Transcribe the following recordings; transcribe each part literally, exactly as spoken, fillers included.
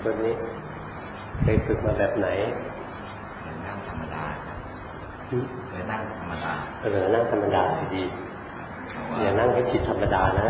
คนนี้เคยฝึกมาแบบไหนนั่งธรรมดาเคยนั่งธรรมดาเออนั่งธรรมดาสิดีอย่านั่งให้ผิดธรรมดานะ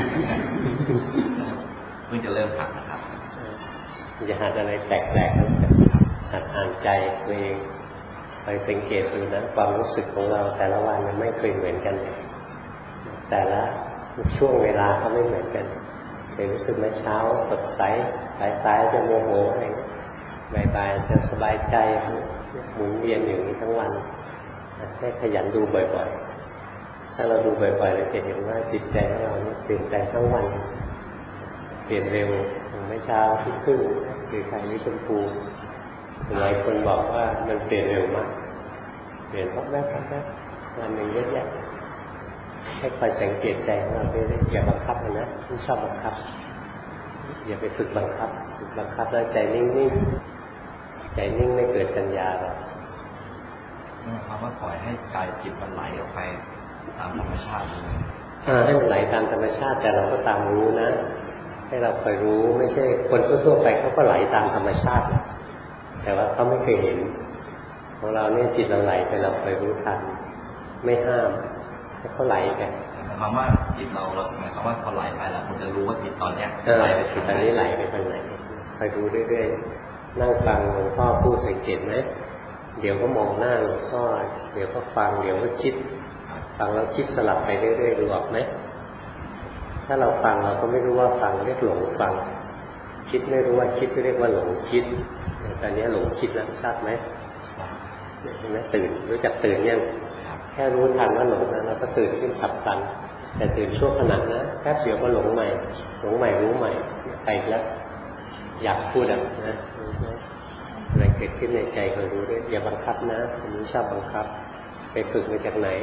เพิ่งจะเริ่มหัดนะครับอย่าหัดอะไรแปลกๆหัดอ่านใจตัวเองไปสังเกตดูนะความรู้สึกของเราแต่ละวันมันไม่เคยเหมือนกันเลยแต่ละช่วงเวลาก็ไม่เหมือนกันเคยรู้สึกเมื่อเช้าสดใสสายๆจะโมโหอะไรบ่ายๆจะสบายใจหมุนเวียนอย่างนี้ทั้งวันให้ขยันดูบ่อยๆถ้าเราดูบ่อยๆเราจะเห็นว่าจิตใจของเราเปลี่ยนแปลงทั้งวันเปลี่ยนเร็วเมื่อเช้าที่ครึ่งคือใครนี่ชมพูหลายคนบอกว่ามันเปลี่ยนเร็วมากเปลี่ยนพักแป๊บพักแป๊บวันหนึ่งเยอะแยะให้คอยสังเกตใจของเราด้วยอย่าบังคับนะไม่ชอบบังคับอย่าไปฝึกบังคับฝึกบังคับแล้วใจนิ่งๆใจนิ่งไม่เกิดสัญญาหรอกคำว่าปล่อยให้กายจิตมันไหลออกไปตามธรรมชาติเลยให้มันไหลตามธรรมชาติแต่เราก็ตามรู้นะให้เราคอยรู้ไม่ใช่คนทั่วๆไปเขาก็ไหลตามธรรมชาติแต่ว่าเขาไม่เคยเห็นของเราเนี่ยจิตเราไหลไปเราคอยรู้ทันไม่ห้ามให้เขาไหลไปหมายความว่าจิตเราหมายความว่าพอไหลไปแล้วคุณจะรู้ว่าจิตตอนเนี้ยไหลไปจิตตอนนี้ไหลไปทางไหนคอยรู้เรื่อยๆนั่งฟังหลวงพ่อพูดสังเกตไหมเดี๋ยวก็มองหน้าหลวงพ่อเดี๋ยวก็ฟังเดี๋ยวก็คิดฟังแล้วคิดสลับไปเรื่อยๆรู้ออกไหมถ้าเราฟังเราก็ไม่รู้ว่าฟังเรียกหลงฟังคิดไม่รู้ว่าคิดเรียกว่าหลงคิดตอนนี้หลงคิดแล้วทราบไหมเห็นไหมตื่นรู้จักตื่นยังแค่รู้ทันว่าหลงนะเราก็ตื่นขึ้นฉับพลันแต่ตื่นชั่วขณะนะแป๊บเดียวก็หลงใหม่หลงใหม่รู้ใหม่ไปแล้วอยากพูดอ่ะนะอะไรเกิดขึ้นในใจก็รู้ด้วยอย่าบังคับนะผมไม่ชอบบังคับไปฝึกมาจากไหน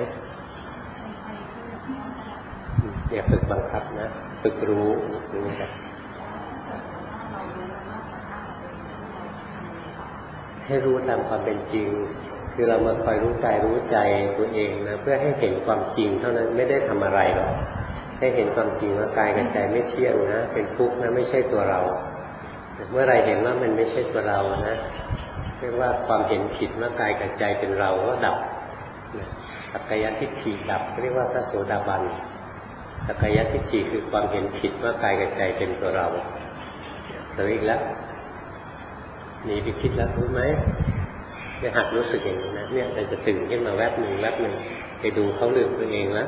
อย่าฝึกบังคับนะฝึกรู้รู้กันให้รู้ตามความเป็นจริงคือเรามาคอยรู้กายรู้ใจตัวเองนะเพื่อให้เห็นความจริงเท่านั้นไม่ได้ทำอะไรหรอกให้เห็นความจริงว่ากายกับใจไม่เที่ยงนะเป็นทุกข์นะไม่ใช่ตัวเราเมื่อไรเห็นว่ามันไม่ใช่ตัวเรานะเรียกว่าความเห็นผิดว่ากายกับใจเป็นเราก็ดับสักกายทิฏฐิดับเรียกว่าพระโสดาบันสักกายทิฏฐิคือความเห็นผิดว่ากายกับใจเป็นตัวเราเหลืออีกแล้วหนีไปคิดแล้วรู้ไหมจะหัดรู้สึกอย่างนี้นะเนี่ยเราจะตื่นขึ้นมาแวบหนึ่งแวบหนึ่งไปดูเขาลืมตัวเองแล้ว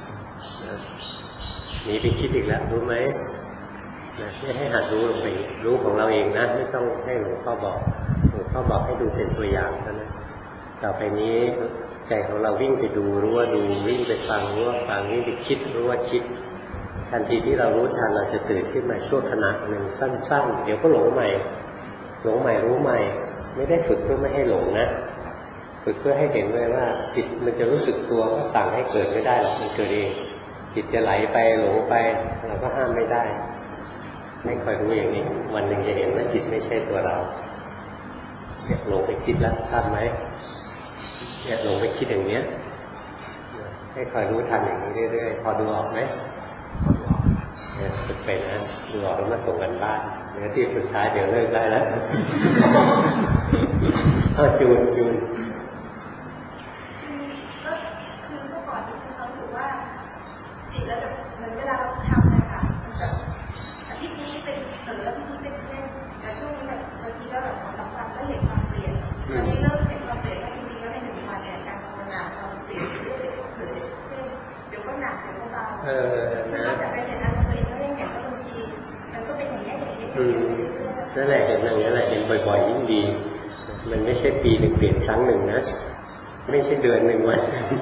หนีไปคิดอีกแล้วรู้ไหมนะไม่ให้หัดรู้ลงไปรู้ของเราเองนะไม่ต้องให้หลวงพ่อบอกหลวงพ่อบอกให้ดูเป็นตัวอย่างเท่านั้นต่อไปนี้ใจของเราวิ่งไปดูรู้ว่าดูวิ่งไปฟังรู้ว่าฟังวิ่งไปคิดรู้ว่าคิดทันทีที่เรารู้ทันเราจะตื่นขึ้นมาชั่วขณะหนึ่งสั้นๆเดี๋ยวก็หลงใหม่หลงใหม่รู้ใหม่ไม่ได้ฝึกเพื่อไม่ให้หลงนะฝึกเพื่อให้เห็นเลยว่าจิตมันจะรู้สึกตัวก็สั่งให้เกิดไม่ได้หรอกมันเกิดเองจิตจะไหลไปหลงไปเราก็ห้ามไม่ได้ไม่คอยรู้อย่างนี้วันหนึ่งจะเห็นว่าจิตไม่ใช่ตัวเราเนี่ยหลงไปคิดแล้วทราบไหมเนี่ยหลงไปคิดอย่างเนี้ยให้คอยรู้ทันอย่างนี้เรื่อยๆพอดูออกไหมเนี่ยฝึกไปนะดูออกแล้วมาส่งกันบ้านเนื้อที่สุดท้ายเดี๋ยวเลิกได้แล้วอ้าวจูนจูนก็คือเมื่อก่อนคือเราถือว่าจิตแล้วแบบเหมือนเวลาเราทำนะคะแบบอาทิตย์นี้เป็นเสืออาทิตย์นี้เป็นเส้นแต่ช่วงนี้แบบบางทีก็แบบของสำคัญก็เห็นความเปลี่ยนตอนนี้เริ่มเห็นความเปลี่ยนแล้วจริงๆแล้วในหนึ่งวันเนี่ยการภาวนาเราเปลี่ยนเรื่อยๆเปลี่ยนเส้นเดี๋ยวก็หนักเดี๋ยวก็เบาเออนะจากการเห็นอารมณ์ตัวเองก็ยังเห็นว่าบางทีมันก็เป็นอย่างนี้อย่างนี้นั่นแหละเห็นอย่างนี้แหละเห็นบ่อยๆยิ่งดีมันไม่ใช่ปีหนึ่งเปลี่ยนครั้งหนึ่งนะไม่ใช่เดือนหนึ่งวัน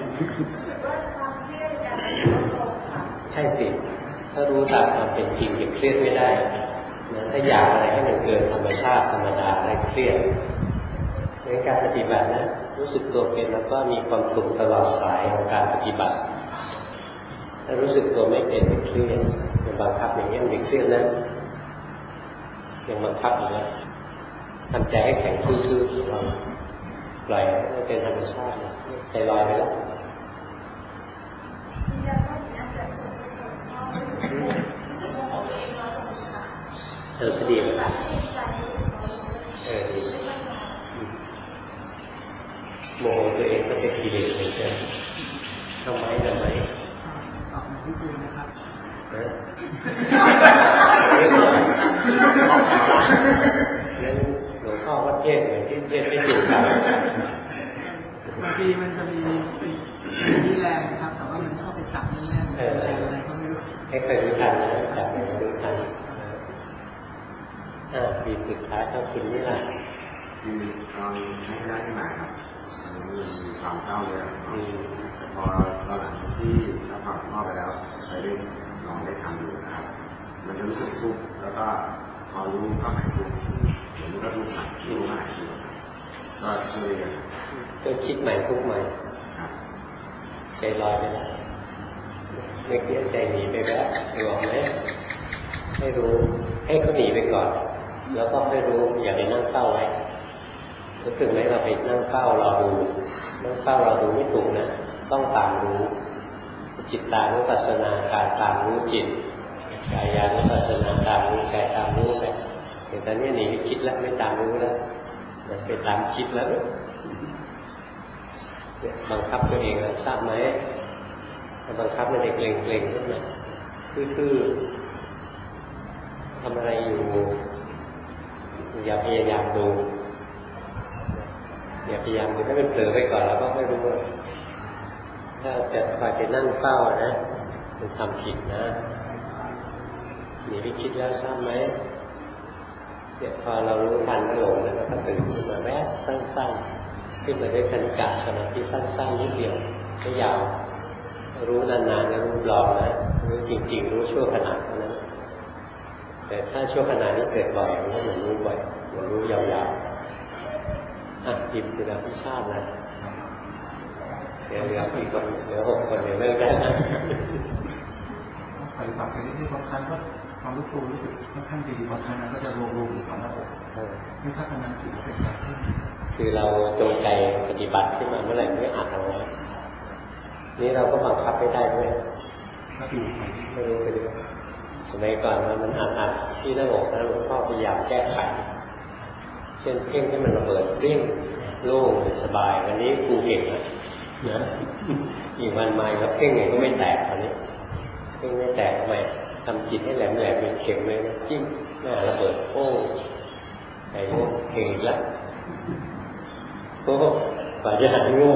ใช่สิถ้ารู้ตามความเป็นจริงจะเครียดไม่ได้นะถ้าอยากอะไรให้มันเกินธรรมชาติธรรมดาอะไรเครียดในการปฏิบัตินะรู้สึกตัวเป็นแล้วก็มีความสุขตลอดสายของการปฏิบัติถ้ารู้สึกตัวไม่เป็นจะเครียดยังบังคับอย่างนี้มันจะเครียดนะยังบังคับอยู่นะทำใจให้แข็งทื่อๆเราปล่อยให้เป็นธรรมชาติใจลอยไปแล้วเออคดีมันเออดีโมโหตัวเองก็เป็นกิเลสเหมือนกันทำไมทำไมออกมาที่คุณนะครับงั้นหลวงพ่อว่าเทศเหมือนที่เทศไม่ถูกกันบางทีมันจะมีมีแรงครับแต่ว่ามันเข้าไปจับแน่นๆอะไรก็ไม่รู้ให้เคยรู้ทันนะจับให้รู้ทันอ่าปีสุดท้ายต้องคุณนี่แหละคือตอนให้ได้ที่มาครับมันมีความเศร้าเยอะแต่พอเราหลังที่รับความพ่อไปแล้วไปได้ลองได้ทำอยู่นะครับมันจะรู้สึกทุกข์แล้วก็พอรู้ก็หายทุกข์เห็นก็รู้หายรู้หายทุกข์ก็ช่วยกันก็คิดใหม่ทุกข์ใหม่ใจลอยไปแล้วไม่เกลียดใจหนีไปแล้วรู้ไหมให้รู้ให้เขาหนีไปก่อนแล้วก็ให้รู้อย่าไปนั่งเฝ้าไว้รู้สึกไหมเราไปนั่งเฝ้ารอดูนั่งเฝ้ารอดูไม่ถูกนะต้องตามรู้จิตตานุปัสสนาการตามรู้จิตกายานุปัสสนาตามรู้กายตามรู้ไปแต่ตอนนี้หนีไปคิดแล้วไม่ตามรู้แล้วไปตามคิดแล้วบังคับตัวเองแล้วทราบไหมบังคับมันเด็กเกร็งๆขึ้นมาคือทำอะไรอยู่อย่าพยายามดูอย่าพยายามดูถ้าเป็นเผลอไปก่อนแล้วก็ไม่รู้ถ้าจะคอยไปนั่งเฝ้านะมันทำผิดนะหนีไปคิดแล้วทราบไหมเดี๋ยวพอเรารู้ทันก็หลงแล้วก็ตื่นขึ้นมาแวบสั้นๆขึ้นมาด้วยคณิกะสมาธิสั้นๆนิดเดียวไม่ยาวรู้นานๆนะรู้หลอกนะรู้จริงๆรู้ชั่วขณะนั้นแต่ถ้าชั่วขณะนี้เกิดบ่อยมันก็เหมือนรู้บ่อยเหมือนรู้ยาวๆอ่ะจิตคือเราพิชาตินะเดี๋ยวเหลืออีกคนเหลือหกคนเดี๋ยวเลิกได้นะปฏิบัติไปที่บางครั้งก็ความรู้ตัวรู้สึกค่อนข้างดีบางครั้งนั้นก็จะรวมๆอยู่กับระบบไม่ถ้าขนาดถือเป็นการที่คือเราจงใจปฏิบัติขึ้นมาเมื่อไหร่ไม่อาจทำไว้นี่เราก็บังคับไม่ได้ด้วยก็ดูไปไม่รู้ไปด้วยสมัยก่อนมันอัดอัดที่หน้าอกนะหลวงพ่อพยายามแก้ไขเช่นเพ่งให้มันระเบิดเร่งโล่งสบายวันนี้ครูเก่งนะนะอีกวันใหม่แล้วเพ่งไงก็ไม่แตกตอนนี้เพ่งไม่แตกทำไมทำจิตให้แหลมแหลมเป็นเข็มเลยจิ้มหน้าระเบิดโอ้ไอ้โง่เก่งละโอ้กว่าจะหายโง่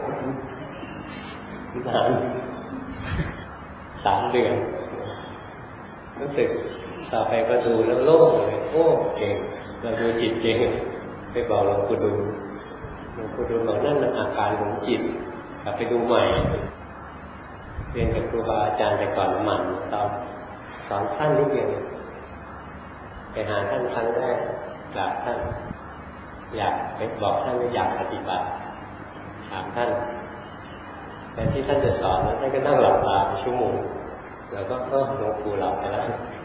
นานสามเดือนรู้สึกต่อไปก็ดูแล้วโล่งเลยโอ้เก่งเราดูจิตเก่งไปบอกหลวงปู่ดูหลวงปู่ดูบอกนั่นเป็นอาการของจิตกลับไปดูใหม่เรียนกับครูบาอาจารย์แต่ก่อนหมั่นตอนสอนสั้นนิดเดียวไปหาท่านครั้งแรกกราบท่านอยากไปบอกท่านว่าอยากปฏิบัติถามท่านแต่ที่ท่านจะสอนท่านก็นั่งหลับตาชั่วโมงแล้วก็ก็หลวงปู่หลับไปแล้ว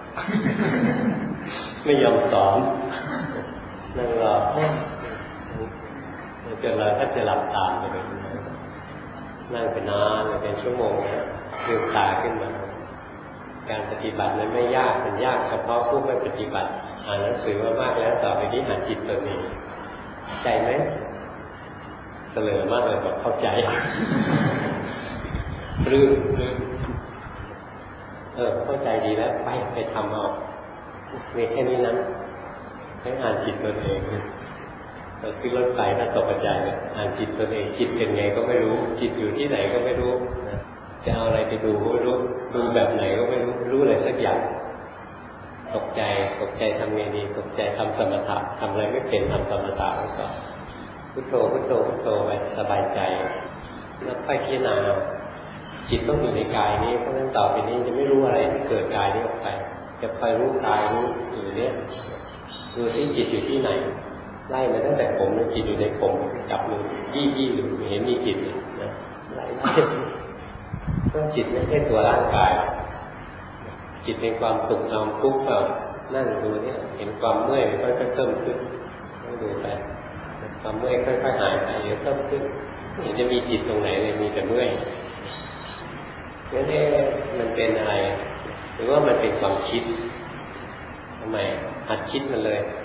ไม่ยอมสอนนั่งรอจนเราแทบจะหลับตาไปเลยนั่งไปนานเป็นชั่วโมงนะลืมตาขึ้นมาการปฏิบัตินั้นไม่ยากมันยากเฉพาะผู้ไม่ปฏิบัติอ่านหนังสือมามากแล้วต่อไปนี้อ่านจิตตัวเองใจไหมเสลอมากเลยแบบเข้าใจปลื้มปลื้มเออเข้าใจดีแล้วไปไปทำเอามีแค่นี้นั้นให้อ่านจิตตัวเองเราขึ้นรถไฟถ้าตกใจเนี่ยอ่านจิตตัวเองจิตเป็นไงก็ไม่รู้จิตอยู่ที่ไหนก็ไม่รู้นะจะเอาอะไรไปดูก็ไม่รู้ดูแบบไหนก็ไม่รู้รู้อะไรสักอย่างตกใจตกใจทำไงดีตกใจทำสมถะทำอะไรไม่เป็นทำสมถะแล้วก็พุทโธพุทโธพุทโธไปสบายใจแล้วค่อยพิจารณาจิตต้องอยู่ในกายนี้เพราะฉะนั้นต่อไปนี้จะไม่รู้อะไรที่เกิดกายนี้ออกไปจะคอยรู้กายรู้อยู่เนี้ยดูซิจิตอยู่ที่ไหนไล่มาตั้งแต่ผมนะจิตอยู่ในผมจับมือยี่ยี่อยู่เห็นมีจิตนะไล่ไล่ก็จิตไม่ใช่ตัวร่างกายจิตเป็นความสุขความทุกข์เรานั่งดูเนี่ยเห็นความเมื่อยมันค่อยๆเพิ่มขึ้นดูไปความเมื่อยค่อยๆหายไปเยอะเพิ่มขึ้นเห็นจะมีจิตตรงไหนเลยมีแต่เมื่อยงั้นเอ๊ะมันเป็นอะไรหรือว่ามันเป็นความคิดทำไมหัดคิดมันเลย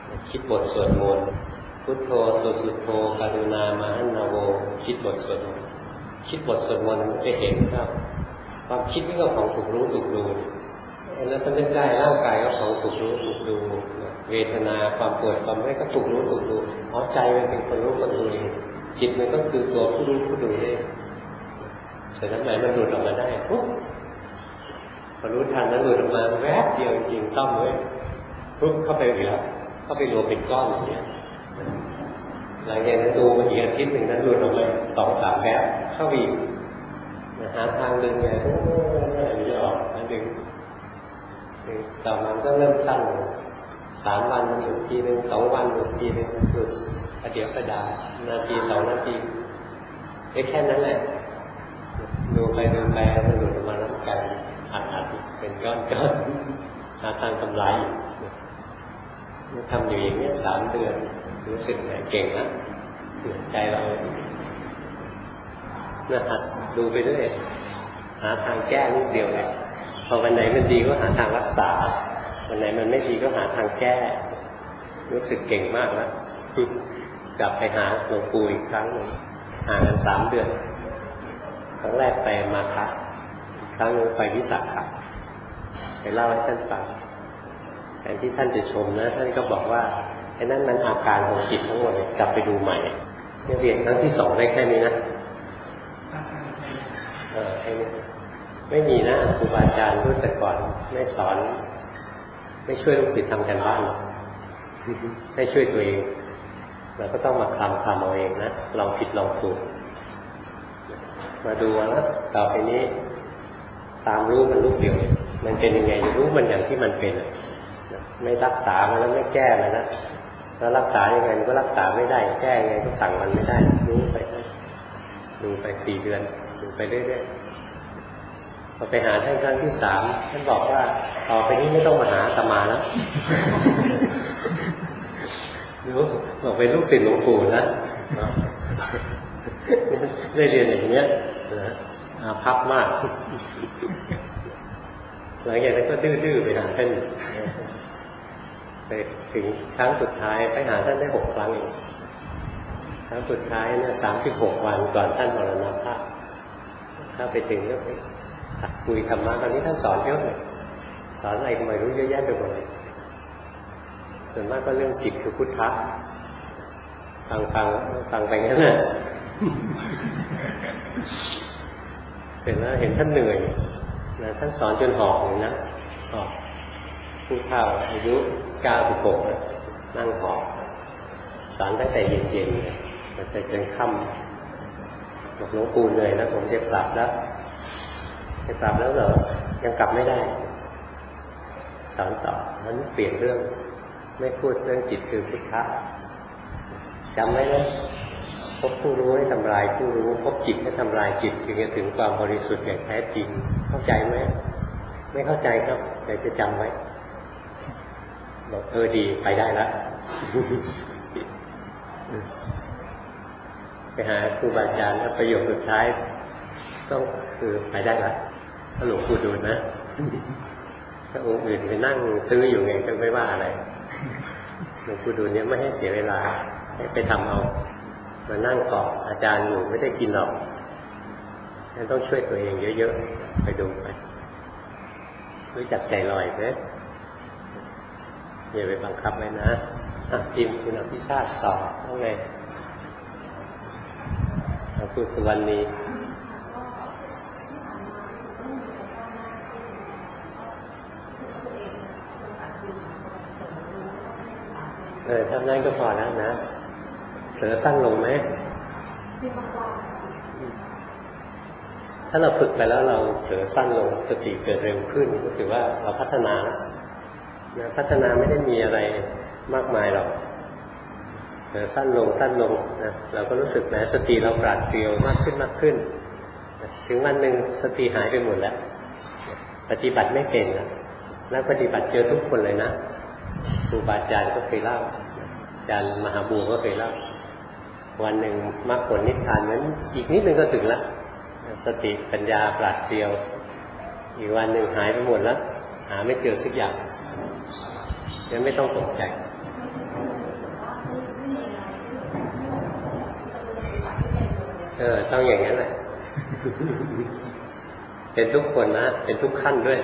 คิดบทสวดมนต์พุทโธสุสุโธกรุณามหันนาโวคิดบทสวดมนต์คิดบทสวดมนต์จะเห็นครับความคิดนี่ก็ของถูกรู้ถูกดูแล้วก็นึกได้ร่างกายก็ของถูกรู้ถูกดูเวทนาความปวดความเมื่อยก็ถูกรู้ถูกดูเพราะใจมันเป็นคนรู้คนดูเองจิตมันก็คือตัวผู้รู้ผู้ดูเองแต่ทำไมมันหลุดออกมาได้ปุ๊บพอรู้ทันแล้วหลุดออกมาแวบเดียวจริงๆต้องเลยปุ๊บเข้าไปอีกแล้วเข้าไปรวมเป็นก้อนอย่างเงี้ยหลังจากนั้นดูมาอีกอาทิตย์หนึ่งนั้นหลุดออกมาสองสามแวบเข้าอีกหาทางดึงไงโอ้โหไม่ได้ออกแล้วดึงต่อมาก็เริ่มสั้นสามวันมันหยุดทีนึงสองวันหยุดทีนึงหยุดเดี๋ยวก็ได้นาทีสองนาทีได้แค่นั้นแหละดูไปดูไปมันหลุดออกมาแล้วกันอัดอัดเป็นก้อนก้อนหาทางทำลายทำอยู่อย่างนี้สามเดือนรู้สึกไงเก่งนะใจเรานะฮะดูไปด้วยหาทางแก้นิดเดียวเลยพอวันไหนมันดีก็หาทางรักษาวันไหนมันไม่ดีก็หาทางแก้รู้สึกเก่งมากแล้วกลับไปหาหลวงปู่อีกครั้งหนึ่งห่างกันสามเดือนครั้งแรกไปมาคะครั้งนึงไปวิสาขะไปเล่าให้ท่านฟังแทนที่ท่านจะชมนะท่านก็บอกว่าไอ้นั่นมันอาการของจิตทั้งหมดเลยกลับไปดูใหม่เนี่ยเรียนครั้งที่สองได้แค่นี้นะเออแค่นี้ไม่มีนะครูบาอาจารย์รุ่นแต่ก่อนไม่สอนไม่ช่วยลูกศิษย์ทำกันบ้านหรอกให้ช่วยตัวเองเราก็ต้องมาคลำคลำเอาเองนะลองผิดลองถูกมาดูนะต่อไปนี้ตามรู้มันลูกเดียวมันเป็นยังไงรู้มันอย่างที่มันเป็นไม่รักษามันแล้วไม่แก้มันนะแล้วรักษายังไงก็รักษาไม่ได้แก้ยังไงก็สั่งมันไม่ได้รู้ไปดูไปสี่เดือนดูไปเรื่อยๆพอไปหาท่านครั้งที่สามท่านบอกว่าต่อไปนี้ไม่ต้องมาหาอาตมาแล้วรู้บอกเป็นลูกศิษย์หลวงปู่นะได้เรียนอย่างเนี้ยนะอาภัพมากหลังจากนั้นก็ดื้อๆไปหาท่านไปถึงครั้งสุดท้ายไปหาท่านได้หกครั้งเองครั้งสุดท้ายเนี่ยสามสิบหกวันก่อนท่านมรณภาพถ้าไปถึงก็ไปคุยธรรมะตอนนี้ท่านสอนเยอะเลยสอนอะไรก็ไม่รู้เยอะแยะไปหมดเลยส่วนมากก็เรื่องจิตคือพุทธะฟังฟังฟังไปงั้นแหละเสร็จแล้วเห็นท่านเหนื่อยนะท่านสอนจนหอบเลยนะหอบผู้เฒ่าอายุเก้าสิบหกนั่งหอบสอนตั้งแต่เย็นๆแต่จนค่ำบอกหลวงปู่เหนื่อยนะผมจะกลับแล้วจะกลับแล้วเหรอยังกลับไม่ได้สอนต่อมันเปลี่ยนเรื่องไม่พูดเรื่องจิตคือพุทธะจำไว้นะพบผู้รู้ให้ทำลายผู้รู้พบจิตให้ทำลายจิตจึงจะถึงความบริสุทธิ์อย่างแท้จริงเข้าใจไหมไม่เข้าใจครับแต่จะจำไว้บอกเออดีไปได้แล้วไปหาครูบาอาจารย์แล้วประโยคสุดท้ายต้องคือไปได้แล้วถ้าหลวงปู่ดูลนะถ้าองค์อื่นไปนั่งตื้ออยู่ไงก็ไม่ว่าอะไรหลวงปู่ดูลเนี่ยไม่ให้เสียเวลาให้ไปทำเอามานั่งเกาะอาจารย์อยู่ไม่ได้กินหรอกงั้นต้องช่วยตัวเองเยอะๆไปดูไปรู้จักใจลอยไหมอย่าไปบังคับไว้นะทีมคุณอภิชาติสอบว่าไงคุณสุวรรณีเออทำนั้นก็พอแล้วนะเผลอสั้นลงไหมถ้าเราฝึกไปแล้วเราเผลอสั้นลงสติเกิดเร็วขึ้นก็ถือว่าเราพัฒนานะพัฒนาไม่ได้มีอะไรมากมายหรอกเผลอสั้นลงสั้นลงนะเราก็รู้สึกนะสติเราปราดเปรียวมากขึ้นมากขึ้นถึงวันหนึ่งสติหายไปหมดแล้วปฏิบัติไม่เป็นนะนักปฏิบัติเจอทุกคนเลยนะครูบาอาจารย์ก็เคยเล่าอาจารย์มหาบูก็เคยเล่าวันหนึ่งมรรคผลนิพพานนั้นอีกนิดนึงก็ถึงแล้วสติปัญญาปราดเปรียวอีกวันหนึ่งหายไปหมดแล้วหาไม่เจอสักอย่างยังไม่ต้องตกใจเออต้องอย่างนั้นแหละเป็นทุกคนนะเป็นทุกขั้นด้วย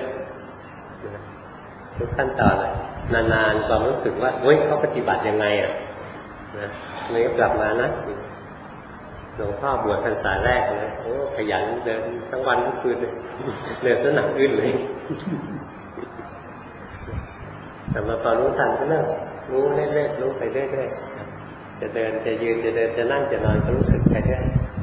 ทุกขั้นตอนเลยนานๆความรู้สึกว่าเฮ้ยเขาปฏิบัติยังไงอ่ะนะเลยกลับมานะหลวงพ่อบวชพรรษาแรกนะโอ้ขยันเดินทั้งวันทั้งคืนเลยเดินสนับอื้นเลยแต่มาพอรู้ทันก็เริ่มรู้เรื่อยๆรู้ไปเรื่อยๆจะเดินจะยืนจะเดินจะนั่งจะนอนก็รู้สึกไปเรื่อย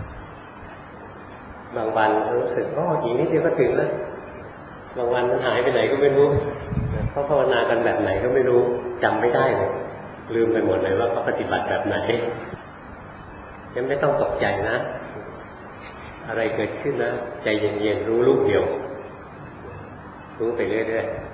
บางวันรู้สึกอ๋ออีกนิดเดียวก็ถึงแล้วบางวันมันหายไปไหนก็ไม่รู้เขาภาวนากันแบบไหนก็ไม่รู้จำไม่ได้เลยลืมไปหมดเลยว่าเขาปฏิบัติแบบไหนยังไม่ต้องตกใจนะอะไรเกิดขึ้นนะใจเย็นๆรู้ลูกเดียวรู้ไปเรื่อยๆ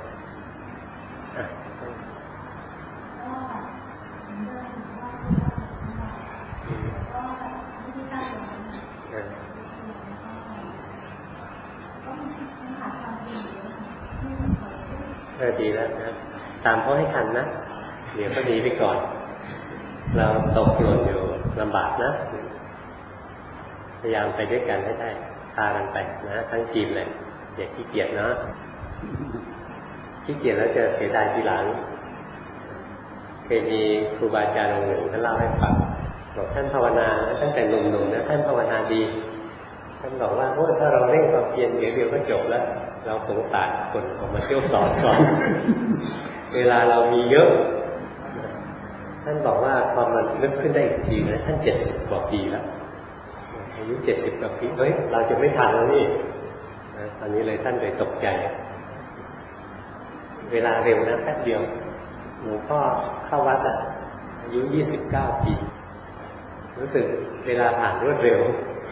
เออดีแล้วนะตามเขาให้ทันนะเดี๋ยวก็หนีไปก่อนเราตกหล่นอยู่ลำบากนะพยายามไปด้วยกันให้ได้พากันไปนะทั้งทีมเลยอย่าขี้เกียจนะขี้เกียจแล้วจะเสียดายทีหลังเคยมีครูบาอาจารย์องค์หนึ่งท่านเล่าให้ฟังบอกท่านภาวนาตั้งแต่หนุ่มๆนะท่านภาวนาดีท่านบอกว่าโอ้ถ้าเราเร่งความเพียรเดี๋ยวเดียวก็จบแล้วเราสงสารคนออกมาเที่ยวสอนก่อนเวลาเรามีเยอะท่านบอกว่าพอมันนึกขึ้นได้อีกทีนะท่านเจ็ดสิบกว่าปีแล้วอายุเจ็ดสิบกว่าปีเฮ้ยเราจะไม่ทันแล้วนี่ตอนนี้เลยท่านเลยตกใจเวลาเร็วนะแป๊บเดียวหลวงพ่อเข้าวัดอ่ะอายุยี่สิบเก้าปีรู้สึกเวลาผ่านรวดเร็ว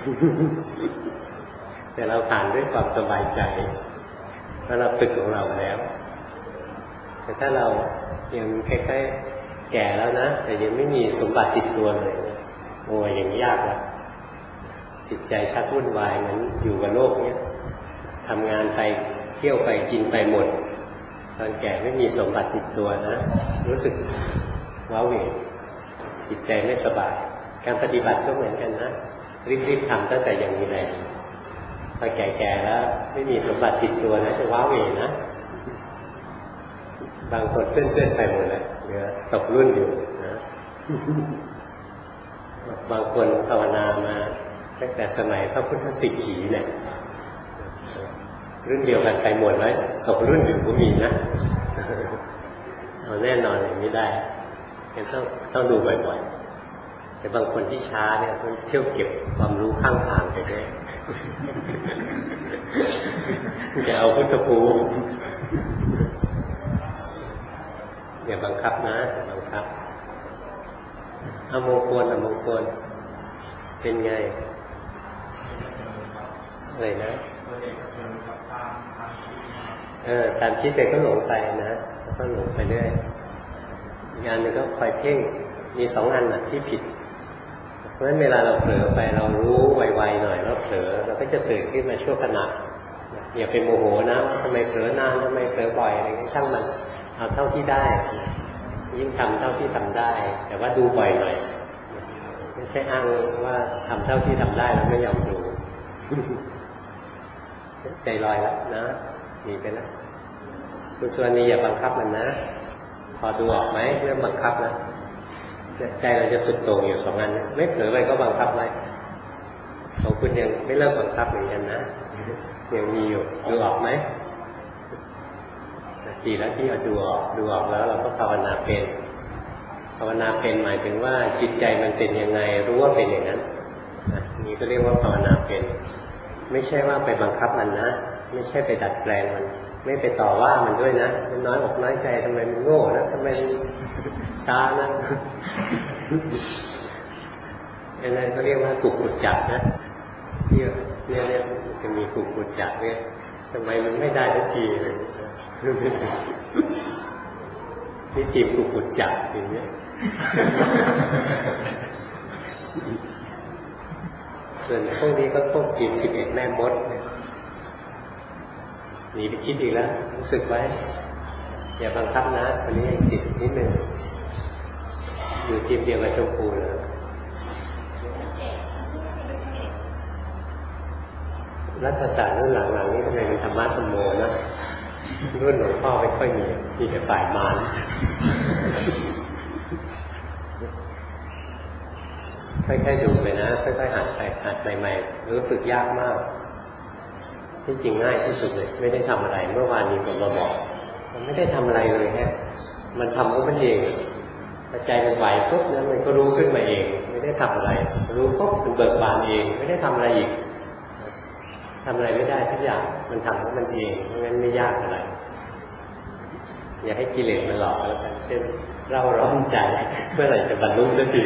แต่เราผ่านด้วยความสบายใจเพราะเราฝึกของเราแล้วแต่ถ้าเรายังคล้ายๆแก่แล้วนะแต่ยังไม่มีสมบัติติดตัวเลยโอ้ยอย่างนี้ยากละจิตใจชักวุ่นวายเหมือนอยู่กับโลกเนี้ยทำงานไปเที่ยวไปกินไปหมดตอนแก่ไม่มีสมบัติติดตัวนะรู้สึกว้าเหวจิตใจไม่สบายการปฏิบัติก็เหมือนกันนะรีบๆทำตั้งแต่ยังมีแรงพอแก่ๆแล้วไม่มีสมบัติติดตัวนะจะว้าเหวนะบางคนเพื่อนๆไปหมดเลยเหลือตกรุ่นอยู่นะบางคนภาวนามาตั้งแต่สมัยพระพุทธสิกขีเนี่ยรุ่นเดียวกันไปหมดเลยตกรุ่นอยู่ก็มีนะเอาแน่นอนอย่างนี้ได้ต้องต้องดูบ่อยๆแต่บางคนที่ช้าเนี่ยต้องเที่ยวเก็บความรู้ข้างทางไปด้วยจะเอาพุทธภูมิอย่าบังคับนะบังคับเอามงคลเอามงคลเป็นไงอะไรนะเออตามคิดไปก็หลงไปนะก็หลงไปเรื่อยงานนึงก็คอยเพ่งมีสองอันน่ะที่ผิดเพราะฉะนั้นเวลาเราเผลอไปเรารู้ไวๆหน่อยแล้วเผลอเราก็จะตื่นขึ้นมาชั่วขณะอย่าไปโมโหนะทำไมเผลอนานทำไมเผลอบ่อยอะไรช่างมันเอาเท่าที่ได้ยิ่งทำเท่าที่ทำได้แต่ว่าดูบ่อยหน่อยไม่ใช่อ้างว่าทำเท่าที่ทำได้แล้วไม่ยอมดูใจลอยแล้วนะหนีไปแล้วคุณส่วนนี้อย่าบังคับมันนะพอดูออกไหมเริ่มบังคับนะใจเราจะสุดโต่งอยู่สองอันไม่เผลอไปก็บังคับไว้ของคุณยังไม่เลิกบังคับเหมือนกันนะยังมีอยู่ดูออกไหมดีแล้วที่เราดูออกดูออกแล้วเราก็ภาวนาเป็นภาวนาเป็นหมายถึงว่าจิตใจมันเป็นยังไงรู้ว่าเป็นอย่างนั้นนี่ก็เรียกว่าภาวนาเป็นไม่ใช่ว่าไปบังคับมันนะไม่ใช่ไปดัดแปลงมันไม่ไปต่อว่ามันด้วยนะมันน้อยอกน้อยใจทำไมมันโง่นะทำไมมันช้านะอันนั้นเขาเรียกว่ากุกุจจักนะที่เนี่ยเนี่ยจะมีกุกุจจักเนี่ยทำไมมันไม่ได้ทันทีเลยนี่ทีมกุกุจจักอย่างเงี้ยส่วนพวกนี้ก็พวกทีมสิบเอ็ดแม่มดหนีไปคิดอีกแล้วรู้สึกไว้อย่าบังคับนะวันนี้ยังติดนิดหนึ่งอยู่ทีมเดียวกับชมพูเลยรัฐศาสตร์รุ่นหลังๆนี่ทำไมเป็นธรรมะธรรมโมนะรุ่นหลวงพ่อไม่ค่อยมีมีแต่ฝ่ายมารค่อยๆดูไปนะค่อยๆหัดไปหัดใหม่ๆรู้สึกยากมากที่จริงง่ายที่สุดเลยไม่ได้ทำอะไรเมื่อวานนี้ผมมาบอกมันไม่ได้ทำอะไรเลยแค่มันทำก็มันเองใจมันไหวปุ๊บนั้นมันก็รู้ขึ้นมาเองไม่ได้ทำอะไรรู้ปุ๊บมันเบิกบานเองไม่ได้ทำอะไรอีกทำอะไรไม่ได้ทุกอย่างมันทำของมันเองเพราะงั้นไม่ยากอะไรอย่าให้กิเลสมันหลอกแล้วกันเช่นเราร้อนใจเมื่อไหร่จะบรรลุสักที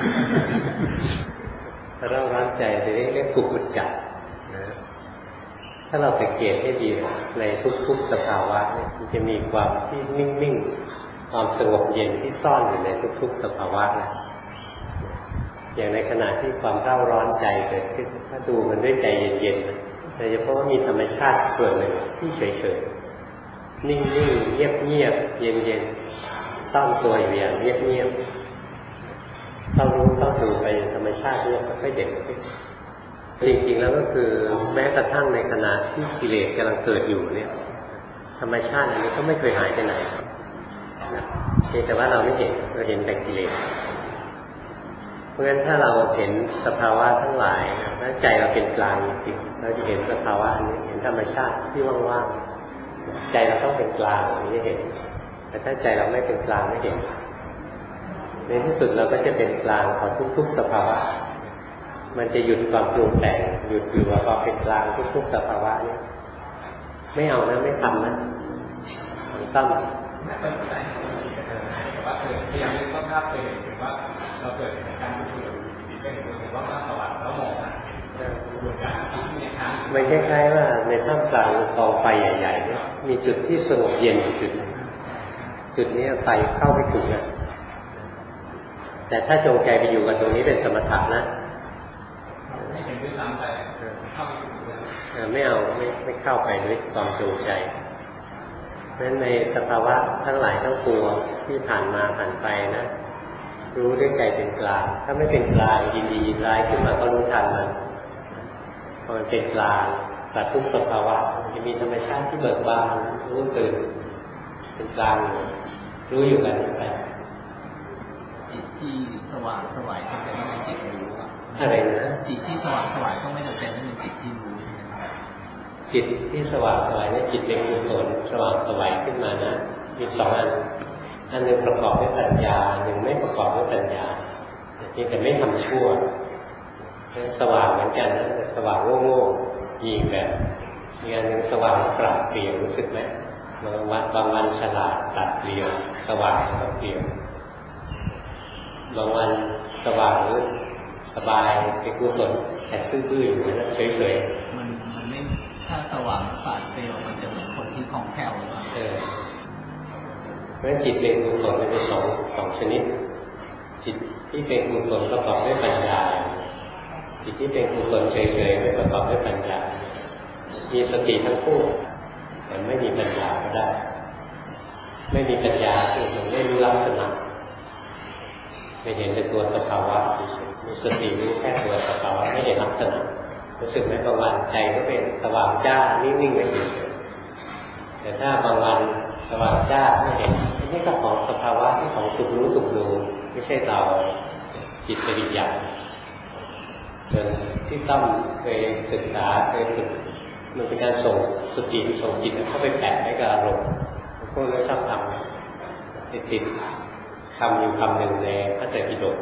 เราร้อนใจจะเรียกเรียกกุกุจจะนะถ้าเราสังเกตให้ดีในทุกๆสภาวะมันจะมีความที่นิ่งๆความสงบเย็นที่ซ่อนอยู่ในทุกๆสภาวะนะอย่างในขณะที่ความเร่าร้อนใจเกิดขึ้นถ้าดูมันด้วยใจเย็นๆโดยเฉพาะว่ามีธรรมชาติส่วนหนึ่งที่เฉยๆนิ่งๆเงียบๆเย็นๆซ่อนตัวอยู่อย่างเงียบๆเข้ารู้เข้าดูไปธรรมชาติเนี่ยค่อยๆเด็กขึ้นจริงๆแล้วก็คือแม้กระทั่งในขณะที่กิเลสกำลังเกิดอยู่เนี่ยธรรมชาติอันนี้ก็ไม่เคยหายไปไหนเพียงแต่ว่าเราไม่เห็นเราเห็นแต่กิเลสเพราะฉะนั้นถ้าเราเห็นสภาวะทั้งหลายแล้วใจเราเป็นกลางจริงเราจะเห็นสภาวะนี้เห็นธรรมชาติที่ว่างๆใจเราต้องเป็นกลางถึงจะเห็นแต่ถ้าใจเราไม่เป็นกลางไม่เห็นในที่สุดเราก็จะเป็นกลางของทุกๆสภาวะมันจะหยุดความปรุงแต่งหยุดอยู่กับความเป็นกลางทุกๆสภาวะนี้ไม่เอานะไม่ทำนะต้องไม่เป็นใจแต่ว่าเกิดพยายามเล่นภาพเคยเห็นถึงว่าเราเกิดการพูดคุยกับดีเป็นเห็นว่าภาพสว่างแล้วมองนะกระบวนการคิดเนี่ยนะมันคล้ายๆว่าในท่ามกลางกองไฟใหญ่ๆเนี่ยมีจุดที่สงบเย็นจุดจุดนี้ไฟเข้าไม่ถึงนะแต่ถ้าจงใจไปอยู่กับตรงนี้เป็นสมถะนะไม่เห็นด้วยซ้ำไปเข้าไปถึงไม่เอาไม่ไม่เข้าไปด้วยความจงใจเพราะฉะนั้นในสภาวะทั้งหลายทั้งปวงที่ผ่านมาผ่านไปนะรู้ด้วยใจเป็นกลางถ้าไม่เป็นกลางยินดียินร้ายขึ้นมาก็รู้ทันมันพอมันเป็นกลางแต่ทุกสภาวะจะมีธรรมชาติที่เบิกบานรู้ตื่นเป็นกลางรู้อยู่กันไปจิตที่สว่างสวายก็เป็นจิตรู้อะไรนะจิตที่สว่างสวายก็ไม่จำเป็นต้องเป็นจิตที่รู้จิตที่สว่างสวายเนี่ยจิตเป็นกุศลสว่างสวายขึ้นมานะมีสองอันอันหนึ่งประกอบด้วยปัญญาหนึ่งไม่ประกอบด้วยปัญญาเพียงแต่ไม่ทำชั่วสว่างเหมือนกันนะสว่างโง่ๆยิงแบบอีกอันหนึ่งสว่างปราดเปรียวรู้สึกไหมบางวันบางวันฉลาดปราดเปรียวสว่างปราดเปรียวบางวันสว่างหรือสบายเป็นกุศลแต่ซื่อบื้ออยู่นะเฉยๆมันมันไม่ถ้าสว่างปราดเปรียวมันจะเหมือนคนที่คล่องแคล่วเลยเออเพราะจิตเป็นกุศลมันเป็นสองสองชนิดจิตที่เป็นกุศลประกอบด้วยปัญญาจิตที่เป็นกุศลเฉยๆไม่ประกอบด้วยปัญญามีสติทั้งคู่แต่ไม่มีปัญญาก็ได้ไม่มีปัญญาคือมันไม่รู้ลักษณะไม่เห็นในตัวสภาวะมีสติรู้แค่ตัวสภาวะไม่เห็นลักษณะรู้สึกไหมบางวันใจก็เป็นสว่างจ้านิ่งๆไม่เห็นแต่ถ้าบางวันสว่างจ้าไม่เห็นนี่ก็ของสภาวะที่ของถูกรู้ถูกดูไม่ใช่เราจิตเป็นอีกอย่างจนที่ต้องเคยศึกษาเคยฝึกมันเป็นการส่งสติส่งจิตเข้าไปแปะให้กับอารมณ์พวกนี้ชอบทำติดติดคำอยู่คำหนึ่งในพระไตรปิฎก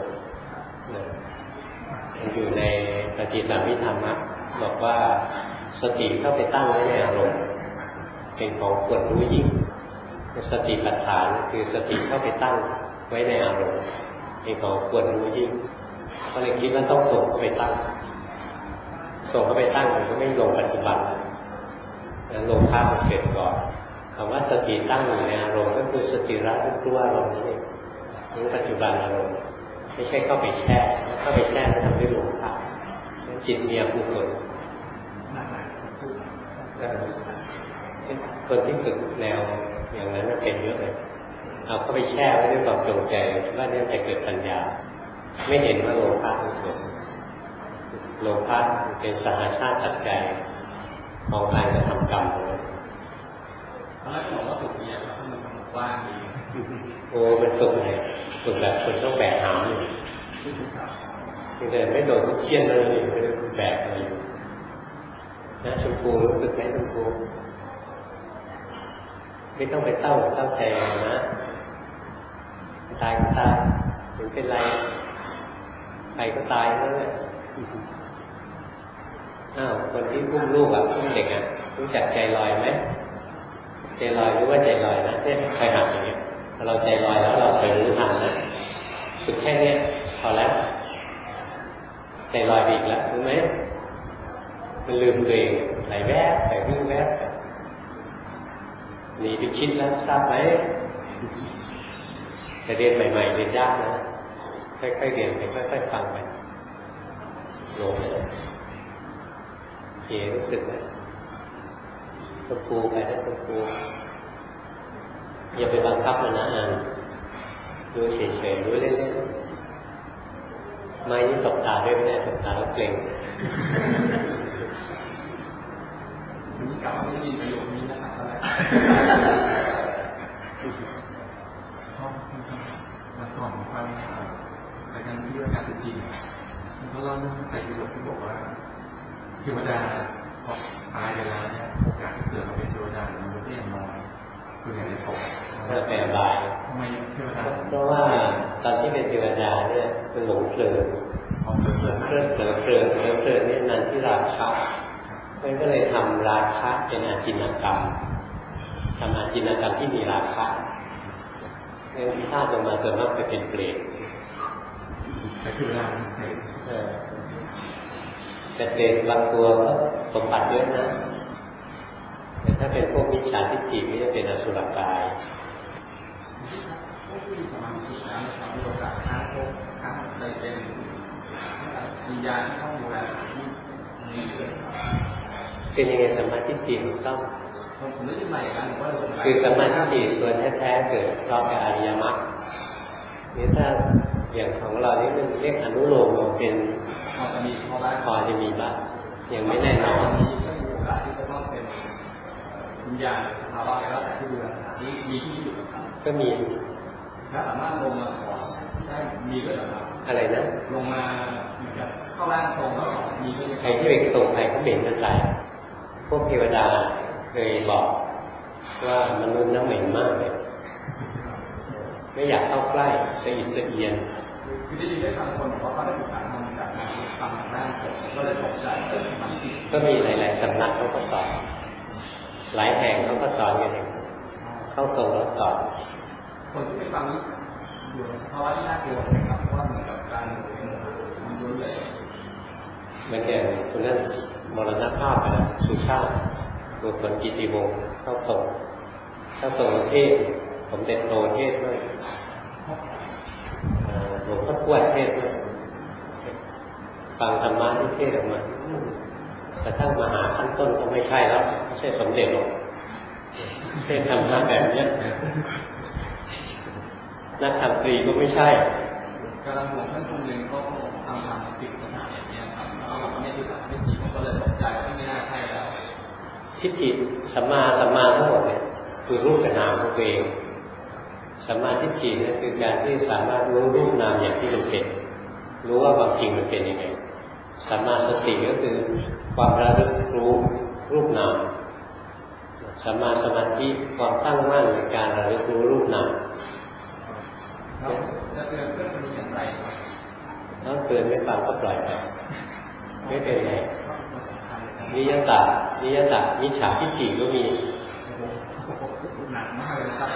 มันอยู่ในปฏิสัมภิธรรมะบอกว่าสติเข้าไปตั้งไว้ในอารมณ์เป็นของควรรู้ยิ่งสติปัฏฐานคือสติเข้าไปตั้งไว้ในอารมณ์เป็นของควรรู้ยิ่งก็เลยคิดว่าต้องส่งเข้าไปตั้งส่งเข้าไปตั้งมันก็ไม่ลงปัจจุบันลงภาพมันเกิดก่อนคำว่าสติตั้งอยู่ในอารมณ์ก็คือสติระลึกรู้อารมณ์นี่รู้ปัจจุบันอารมณ์ไม่ใช่เข้าไปแช่เข้าไปแช่แล้วทำให้หลงภาพจิตมีอกุศลคนที่ฝึกแนวอย่างนั้นเป็นเยอะเลยเอาเข้าไปแช่ไว้ด้วยความจงใจว่าเนี่ยจะเกิดปัญญาไม่เห็นว่าโลภะเป็นโลภะเป็นสหชาติปัจจัยกองการกระทำกรรมเลยตอนแรกก็บอกว่าสุขดีครับถ้ามันว่างดีโอ้เป็นสุขไงสุขแบบคนต้องแบกหามอยู่ที่เดินไม่โดนทุกเชี่ยนเลยไม่ได้แบกอะไรอยู่นะชมพูรู้สึกไหมชมพูไม่ต้องไปเต้าเต้าใจนะตายก็ตายถึงเป็นไรใครก็ตายนั่นแหละอ้าวคนที่พุ่มลูกอ่ะพุ่มเด็กอ่ะรู้จักใจลอยไหมใจลอยรู้ว่าใจลอยนะเนี่ยใครหักอย่างเงี้ยเราใจลอยแล้วเราเคยรู้ทันนะฝึกแค่นี้พอแล้วใจลอยไปอีกแล้วรู้ไหมมันลืมตัวเองไหลแวบไปวิ่งแวบไปหนีไปคิดแล้วทราบไหมแต่เรียนใหม่ๆเรียนยากนะค่อยๆเรียนไปค่อยๆฟังไปโหลดเลยเก๋รู้สึกไหมตัวครูไปนะตัวครูอย่าไปบังคับมันนะอ่านดูเฉยๆดูเล่นๆไม่นี่สบตาด้วยไม่ได้สบตาแล้วเกร็งวันนี้กลับมาไม่มีประโยชน์นี้นะครับอะไรมาก่อนฟังรายการที่ว่าการจริงมันก็เล่าเรื่องแต่ประโยชน์ที่บอกว่าเทวดาพอตายไปแล้วเนี่ยโอกาสที่เกิดมาเป็นเทวดามันลดได้อย่างน้อยคืออย่างในศพถ้าแปลบายทำไมเทวดาเพราะว่าตอนที่เป็นเทวดาเนี่ยมันหลงเพลินเพลินเพลินเพลินเพลินเพลินนี่นั่นที่ราคะมันก็เลยทำราคะเป็นอาจินกรรมทำอาจินกรรมที่มีราคะเรื่องที่ธาตุลงมาส่วนมากจะเป็นเปรตแต่คือเวลาแต่เปรตบางตัวก็สมบัติเยอะนะแต่ถ้าเป็นพวกมิจฉาทิฏฐินี่จะเป็นอสุรกายพวกที่สมาธิแล้วนะครับมีโอกาสค้าพบค้าเลยเป็นวิญญาณที่เข้ามานี้เกิดเป็นยังไงสมาธิจิตต้องผมไม่ได้ใหม่กันว่าคือสมาธิจิตตัวแท้ๆเกิดเพราะกับอริยมรรคนี่ถ้าอย่างของเรานี่มันเรียกอนุโลมเป็นพอจะมีพอได้พอจะมีบ้างยังไม่แน่นอนนี้ก็มีโอกาสที่จะต้องเป็นวิญญาณสภาวะแล้วแต่ที่เดือนนี้มีที่อยู่ก็มีถ้าสามารถลงมาขอได้มีก็จะรับอะไรนะลงมาเหมือนกับเข้าร่างทรงแล้วมีก็จะใครที่เป็นทรงใครก็เบ่งกันใจพวกเทวดาเคยบอกว่ามนุษย์น้ำเหม็นมากเลยไม่อยากเข้าใกล้สะอิดสะเอียนคือได้ยินได้ฟังคนบอกว่าเขาได้ศึกษาทำจากการทำร่างทรงก็เลยตกใจเออมันผิดก็มีหลายๆสำนักเขาก็สอนหลายแห่งเขาก็สอนกันเองเข้าทรงแล้วสอนคนที่ไปฟังนี้อยู่ในสภาวะที่น่ากลัวนะครับเพราะว่าเหมือนกับการมันยุ่งเลยเหมือนอย่างคนนั้นมรณภาพไปแล้วสุชาติตัวสนกิติวงศ์เข้าส่งเข้าส่งเทศผมเด็ดโตเทศด้วยหลวงพ่อทวดเทศด้วยฟังธรรมะที่เทศออกมาแต่ถ้ามหาขั้นต้นก็ไม่ใช่แล้วไม่ใช่สมเด็จหรอกเทศธรรมะแบบนี้นักธรรมตรีก็ไม่ใช่กำลังหลวงท่านคนหนึ่งก็ทำทำติดปัญหาอย่างนี้ครับแล้วเราไม่ได้ศึกษาไม่จริงผมก็เลยตกใจว่าไม่น่าใช่แล้วทิฏฐิสัมมาสัมมาทั้งหมดเนี่ยคือรูปกับนามของตัวเองสัมมาทิฏฐิเนี่ยคือการที่สามารถรู้รูปนามอย่างที่มันเป็นรู้ว่าความจริงมันเป็นยังไงสัมมาสติก็คือความระลึกรู้รูปนามสัมมาสมาธิความตั้งมั่นในการระลึกรู้รูปนามจะเตือนเพื่อนคนนี้อย่างไรแล้วเตือนไม่ฟังก็ปล่อยไปไม่เป็นไรนิยตานิยตามิจฉาทิฏฐิก็มีหนักมากเลยนะครับ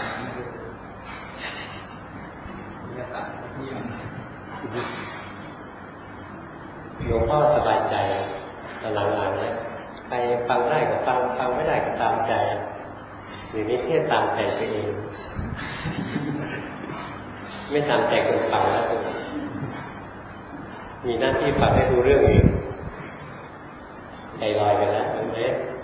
นิยตาที่ยังหลวงพ่อสบายใจหลังๆนะใครฟังได้ก็ฟังฟังไม่ได้ก็ตามใจหรือนิเทศตามใจตัวเองไม่ตามใจคนฟังแล้วมีหน้าที่ฟังให้รู้เรื่องเองใจลอยไปแล้วเห็นไหม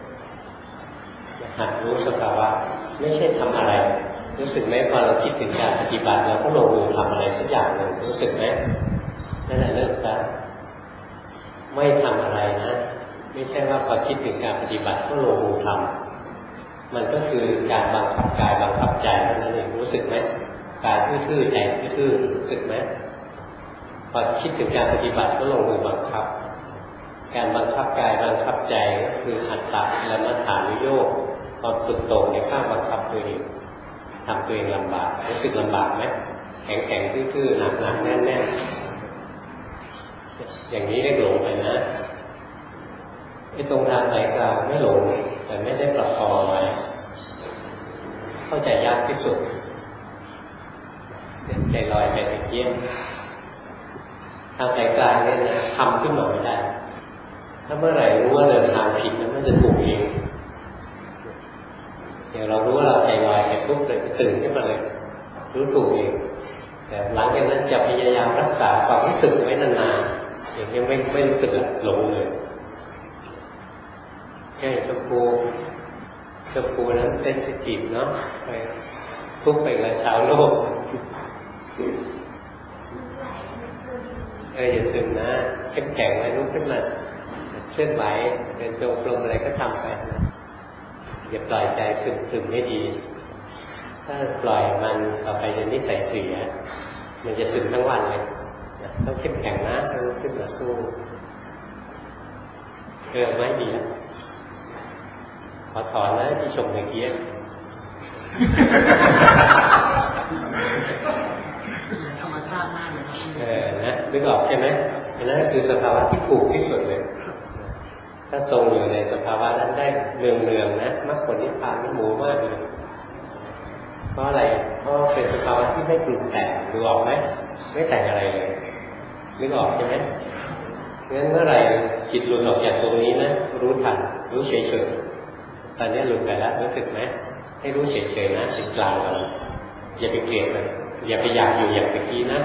หัดรู้สภาวะไม่ใช่ทำอะไรรู้สึกไหมพอเราคิดถึงการปฏิบัติเราก็ลงมือทำอะไรสักอย่างหนึ่งรู้สึกไหมนั่นแหละเลิกซะไม่ทำอะไรนะไม่ใช่ว่าพอคิดถึงการปฏิบัติก็ลงมือทำมันก็คือการบังคับกายบังคับใจเท่านั้นเองรู้สึกไหมกายทื่อๆใจทื่อๆรู้สึกไหมพอคิดถึงการปฏิบัติก็ลงมือบังคับการบังคับกายบังคับใจก็คืออัตตะและมัฏฐานุโยคความสุดโต่งในข้างบังคับตัวเองทำตัวเองลำบากรู้สึกลำบากไหมแข็งแข็งทื่อๆหนักๆแน่นๆอย่างนี้ได้หลงไปนะไอ้ตรงทางไหนกลางไม่หลงแต่ไม่ได้ประคองไว้เข้าใจยากที่สุดใจลอยไปตะเกียบทางไหนกลางเนี่ยนะทำขึ้นมาไม่ได้ถ้าเมื่อไหร่รู้ว่าเดินทางผิดแล้วมันจะถูกเองเดี๋ยวเรารู้ว่าเราใจลอยไปปุ๊บเลยตื่นขึ้นมาเลยรู้ถูกเองแต่หลังจากนั้นจะพยายามรักษาความรู้สึกไว้นานๆอย่างนี้ไม่ไม่รู้สึกหลงเลยแค่ชมพูชมพูนั้นเต้นสกิดเนาะไปทุกไปกับชาวโลกเอออย่าซึมนะเข้มแข็งไว้ลุกขึ้นมาเคลื่อนไหวเป็นจงกรมอะไรก็ทำไปนะอย่าปล่อยใจซึมซึมให้ดีถ้าปล่อยมันต่อไปจะนิสัยเสียมันจะซึมทั้งวันเลยต้องเข้มแข็งนะต้องขึ้นมาสู้เออไม่ดีนะขอถอนนะที่ชมเมื่อกี้ธรรมชาติมากเลยเออนะนึกออกใช่ไหมนั่นคือสภาวะที่ถูกที่สุดเลยถ้าทรงอยู่ในสภาวะนั้นได้เนืองๆนะมรรคผลนิพพานนี่หมูมากเลยเพราะอะไรเพราะเป็นสภาวะที่ไม่ปรุงแต่งดูออกไหมไม่แต่งอะไรเลยนึกออกใช่ไหมงั้นเมื่อไหร่จิตหลุดออกจากตรงนี้นะรู้ทันรู้เฉยๆตอนนี้หลุดไปแล้วรู้สึกไหมให้รู้เฉยๆนะเป็นกลางมันอย่าไปเกลียดมันอย่าไปอยากอยู่อย่างเมื่อกี้นะ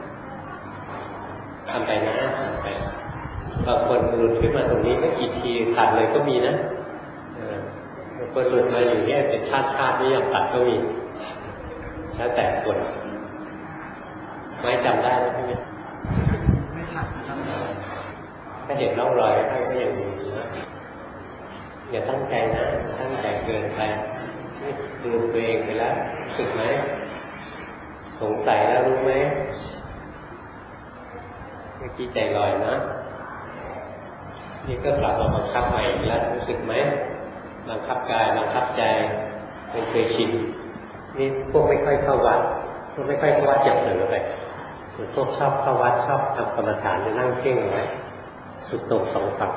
ทำไปนะทำไปบางคนหลุดขึ้นมาตรงนี้ไม่กี่ทีตัดเลยก็มีนะบางคนหลุดมาอยู่เนี่ยเป็นชาติชาตินี่ยังตัดก็มีแล้วแต่คนไม่จำได้ใช่ไหมไม่ขาดนะครับถ้าเห็นร่องรอยก็ยังดีนะอย่าตั้งใจนะตั้งใจเกินไปลืมตัวเองไปแล้วรู้สึกไหมสงสัยแล้วรู้ไหมเมื่อกี้ใจลอยนะนี่ก็กลับมาบังคับใหม่แล้วรู้สึกไหมบังคับกายบังคับใจเป็นเคยชินนี่พวกไม่ค่อยเข้าวัดพวกไม่ค่อยเข้าวัดจับเผลอไปส่วนพวกชอบเข้าวัดชอบทำกรรมฐานจะนั่งเพ่งเอาไว้สุดตรงสองฝั่ง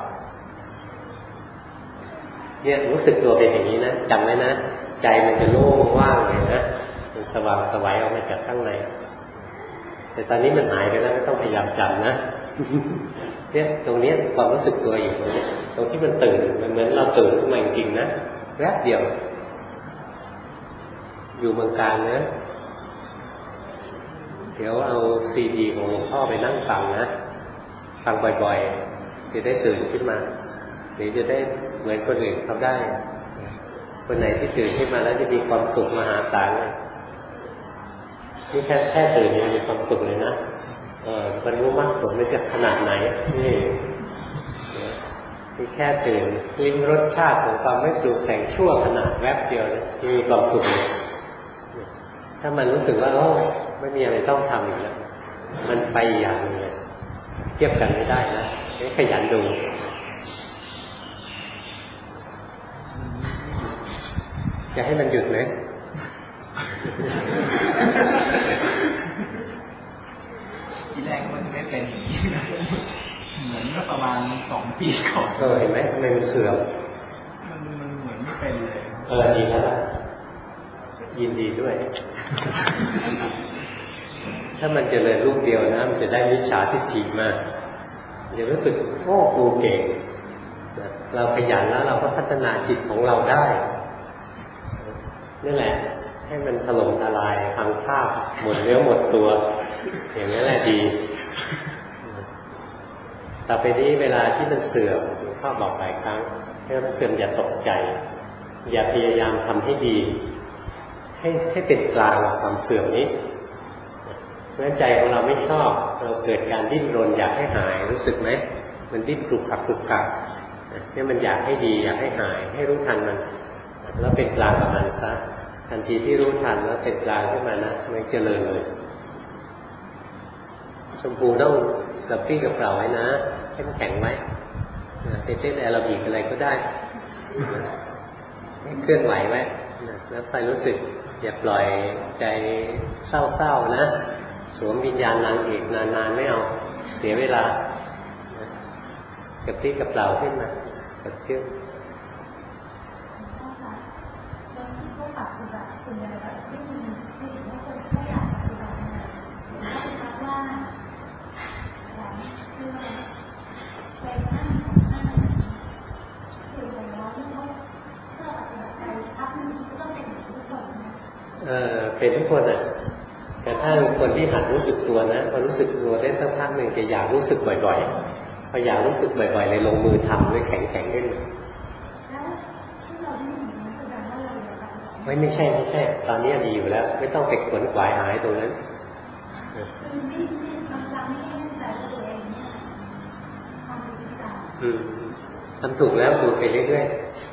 เนี่ยรู้สึกตัวเป็นอย่างนี้นะจำไว้นะใจมันจะโล่งว่างเลยนะมันสว่างสวัยออกมาจากข้างในแต่ตอนนี้มันหายไปแล้วไม่ต้องพยายามจำนะเนี่ยตรงนี้ความรู้สึกตัวอยู่ตรงนี้ตรงที่มันตื่นมันเหมือนเราตื่นขึ้นมาจริงๆนะแวบเดียวอยู่เมืองการนะเดี๋ยวเอาซีดีของหลวงพ่อไปนั่งฟังนะฟังบ่อยๆจะได้ตื่นขึ้นมาหรือจะได้เหมือนคนอื่นเขาได้คนไหนที่ตื่นขึ้นมาแล้วจะมีความสุขมหาศาลเลยนี่แค่แค่ตื่นยังมีความสุขเลยนะเออบรรลุมรรคผลมันจะขนาดไหนนี่นี่แค่ตื่นลิ้มรสชาติของความไม่ปรุงแต่งชั่วขนาดแวบเดียวเนี่ยมีความสุขถ้ามันรู้สึกว่าโอ้ไม่มีอะไรต้องทำอีกแล้วมันไปอย่างนึงเลยเทียบกันไม่ได้นะให้ขยันดูจะให้มันหยุดไหมทีแรกมันไม่เป็นอย่างนี้เหมือนเมื่อประมาณสองปีก่อนเออเห็นไหมทำไมมันเสื่อมมันมันเหมือนไม่เป็นเลยเออดีแล้วล่ะยินดีด้วยถ้ามันเจริญรูปเดียวนะมันจะได้วิชาทิฏฐิมากจะรู้สึกโอ้กูเก่งเราขยันแล้วเราก็พัฒนาจิตของเราได้นั่นแหละให้มันถล่มทลายพังภาพหมดเนื้อหมดตัวอย่างนี้แหละดีต่อไปนี้เวลาที่มันเสื่อมหลวงพ่อบอกหลายครั้งให้มันเสื่อมอย่าตกใจอย่าพยายามทำให้ดีให้ให้เป็นกลางกับความเสื่อมนี้เพราะใจของเราไม่ชอบเราเกิดการดิ้นรนอยากให้หายรู้สึกไหมมันดิ้นกรุกขักกรุกขักเนี่ยมันอยากให้ดีอยากให้หายให้รู้ทันมันแล้วเป็นกลางกับมันซะทันทีที่รู้ทันแล้วเป็นกลางขึ้นมานะมันเจริญเลยชมพูต้องกระปรี้กระเปร่าไว้นะให้มันแข็งไว้เต้นแอโรบิกอะไรก็ได้เคลื่อนไหวไว้แล้วไปรู้สึกอย่าปล่อยใจเศร้าๆนะสวมวิญญาณนางเอกนานๆไม่เอาเสียเวลากระปรี้กระเปร่าขึ้นมากระเตื้องเออเป็นทุกคนอ่ะแต่ถ้าคนที่หัดรู้สึกตัวนะพอรู้สึกตัวได้สักพักหนึ่งจะอยากรู้สึกบ่อยๆพออยากรู้สึกบ่อยๆเลยลงมือทำด้วยแข็งๆขึ้นไม่ไม่ใช่ไม่ใช่ตอนนี้ดีอยู่แล้วไม่ต้องไปขวนขวายหายตรงนั้นอืมทำถูกแล้วดูไปเรื่อยๆ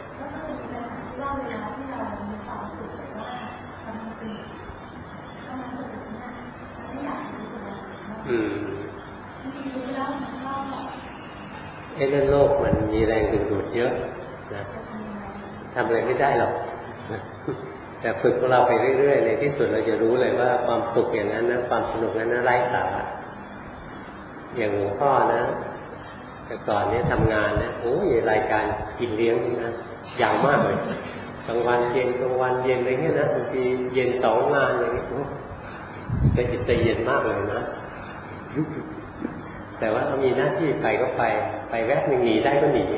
อืมไอ้เรื่องโลกมันมีแรงดึงดูดเยอะนะทำอะไรไม่ได้หรอกแต่ฝึกของเราไปเรื่อยๆในที่สุดเราจะรู้เลยว่าความสุขอย่างนั้นนะความสนุกนั้นนะไร้สาระอย่างหลวงพ่อนะแต่ก่อนนี้ทำงานนะโอ้ยรายการกินเลี้ยงนะยาวมากเลยกลางวันเย็นกลางวันเย็นอะไรเงี้ยนะบางทีเย็นสองงานอะไรเงี้ยเป็นจิตใจเย็นมากเลยนะแต่ว่าเรามีหน้าที่ไปก็ไปไปแวบหนึ่งหนีได้ก็หนี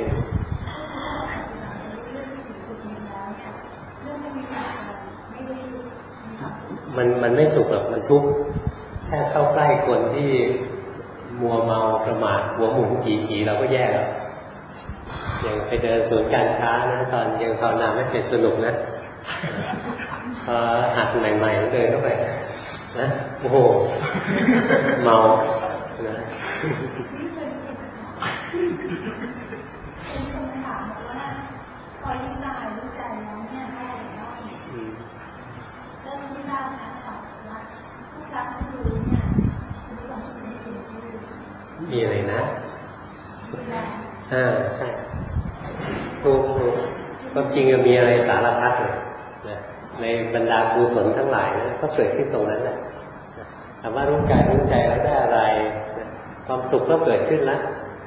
มันมันไม่สุขหรอกมันทุกข์แค่เข้าใกล้คนที่มัวเมาประมาทหัวหมุนขี่ขี่เราก็แย่แล้วอย่างไปเดินศูนย์การค้านะตอนยังภาวนาไม่เป็นสนุกนะพอหัดใหม่ๆเดินเข้าไปนะโอ้โหเมานะมีอะไรนะอ่าใช่ถูกถูกความจริงมีอะไรสารพัดเลยนะในบรรดากุศลทั้งหลายนะก็เกิดขึ้นตรงนั้นแหละถามว่ารู้กายรู้ใจแล้วได้อะไรนะความสุขก็เกิดขึ้นแล้ว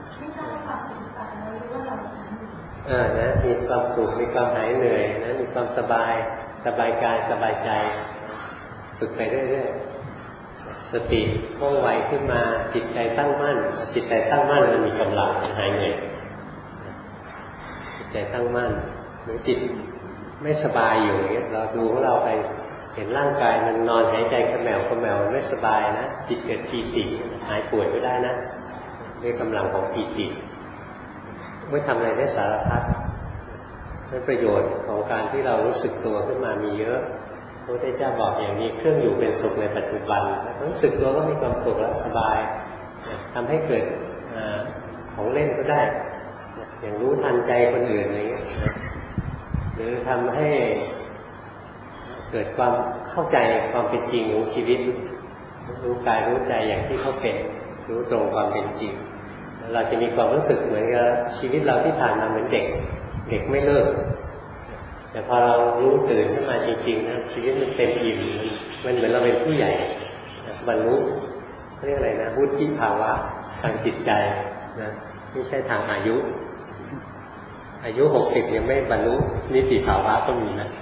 อ่านะมีความสุขมีความหายเหนื่อยนะมีความสบายสบายกายสบายใจฝึกไปเรื่อยๆสติว่องไวขึ้นมาจิตใจตั้งมั่นจิตใจตั้งมั่นมันมีกำลังหายเหนื่อยจิตใจตั้งมั่นหรือจิตไม่สบายอยู่อย่างเงี้ยเราดูของเราไปเห็นร่างกายมันนอนหายใจกระแมวกระแมวไม่สบายนะจิตเกิดปีติหายป่วยก็ได้นะด้วยกำลังของปีติไม่ทำอะไรได้สารพัดนั่นประโยชน์ของการที่เรารู้สึกตัวขึ้นมามีเยอะพระพุทธเจ้าบอกอย่างนี้เครื่องอยู่เป็นสุขในปัจจุบันรู้สึกตัวก็มีความสุขแล้วสบายทำให้เกิดของเล่นก็ได้อย่างรู้ทันใจคนอื่นอะไรอย่างเงี้ยหรือทำให้เกิดความเข้าใจความเป็นจริงของชีวิตรู้กายรู้ใจอย่างที่เขาเป็นรู้ตรงความเป็นจริงเราจะมีความรู้สึกเหมือนกับชีวิตเราที่ผ่านมาเหมือนเด็กเด็กไม่เลิกแต่พอเรารู้ตื่นขึ้นมาจริงๆนะชีวิตมันเต็มอิ่มมันเหมือนเราเป็นผู้ใหญ่บรรลุเรียกอะไรนะวุฒิภาวะทางจิตใจนะไม่ใช่ทางอายุอายุหกสิบยังไม่บรรลุนิติภาวะก็มีนะ